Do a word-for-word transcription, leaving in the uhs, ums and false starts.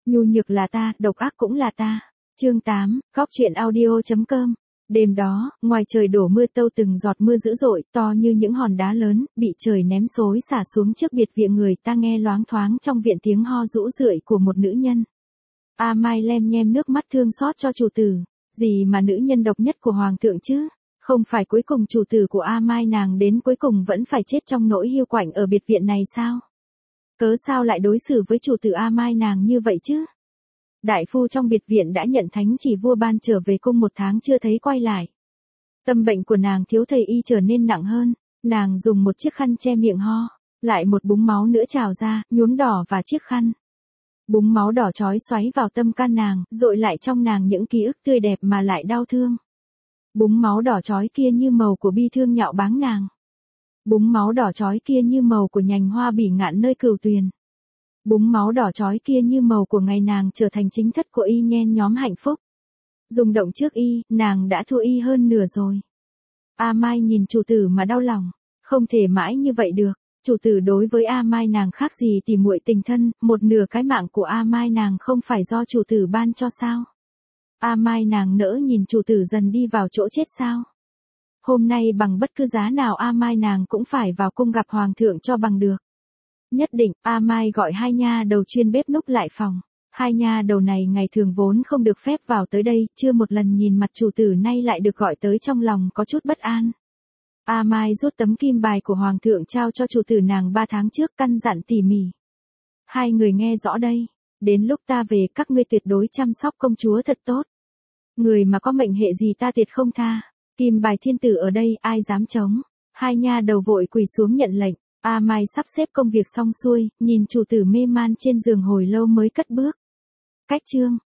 Nhu nhược là ta, độc ác cũng là ta. Chương tám, góc truyện audio chấm com. Đêm đó, ngoài trời đổ mưa tâu từng giọt mưa dữ dội, to như những hòn đá lớn, bị trời ném xối xả xuống trước biệt viện người ta nghe loáng thoáng trong viện tiếng ho rũ rượi của một nữ nhân. A Mai lem nhem nước mắt thương xót cho chủ tử. Gì mà nữ nhân độc nhất của hoàng thượng chứ? Không phải cuối cùng chủ tử của A Mai nàng đến cuối cùng vẫn phải chết trong nỗi hiu quạnh ở biệt viện này sao? Cớ sao lại đối xử với chủ tử A Mai nàng như vậy chứ? Đại phu trong biệt viện đã nhận thánh chỉ vua ban trở về cung một tháng chưa thấy quay lại. Tâm bệnh của nàng thiếu thầy y trở nên nặng hơn, nàng dùng một chiếc khăn che miệng ho, lại một búng máu nữa trào ra, nhuốm đỏ và chiếc khăn. Búng máu đỏ chói xoáy vào tâm can nàng, dội lại trong nàng những ký ức tươi đẹp mà lại đau thương. Búng máu đỏ chói kia như màu của bi thương nhạo báng nàng. Búng máu đỏ chói kia như màu của nhành hoa bỉ ngạn nơi cửu tuyền. Búng máu đỏ chói kia như màu của ngày nàng trở thành chính thất của y nhen nhóm hạnh phúc. Dùng động trước y, nàng đã thua y hơn nửa rồi. A Mai nhìn chủ tử mà đau lòng, không thể mãi như vậy được. Chủ tử đối với A Mai nàng khác gì tỉ muội tình thân, một nửa cái mạng của A Mai nàng không phải do chủ tử ban cho sao? A Mai nàng nỡ nhìn chủ tử dần đi vào chỗ chết sao? Hôm nay bằng bất cứ giá nào A Mai nàng cũng phải vào cung gặp hoàng thượng cho bằng được. Nhất định, A Mai gọi hai nha đầu chuyên bếp núc lại phòng. Hai nha đầu này ngày thường vốn không được phép vào tới đây, chưa một lần nhìn mặt chủ tử nay lại được gọi tới trong lòng có chút bất an. A Mai rút tấm kim bài của hoàng thượng trao cho chủ tử nàng ba tháng trước căn dặn tỉ mỉ. Hai người nghe rõ đây, đến lúc ta về các ngươi tuyệt đối chăm sóc công chúa thật tốt. Người mà có mệnh hệ gì ta tuyệt không tha. Kim bài thiên tử ở đây ai dám chống. Hai nha đầu vội quỳ xuống nhận lệnh. A Mai sắp xếp công việc xong xuôi, nhìn chủ tử mê man trên giường hồi lâu mới cất bước. Cách chương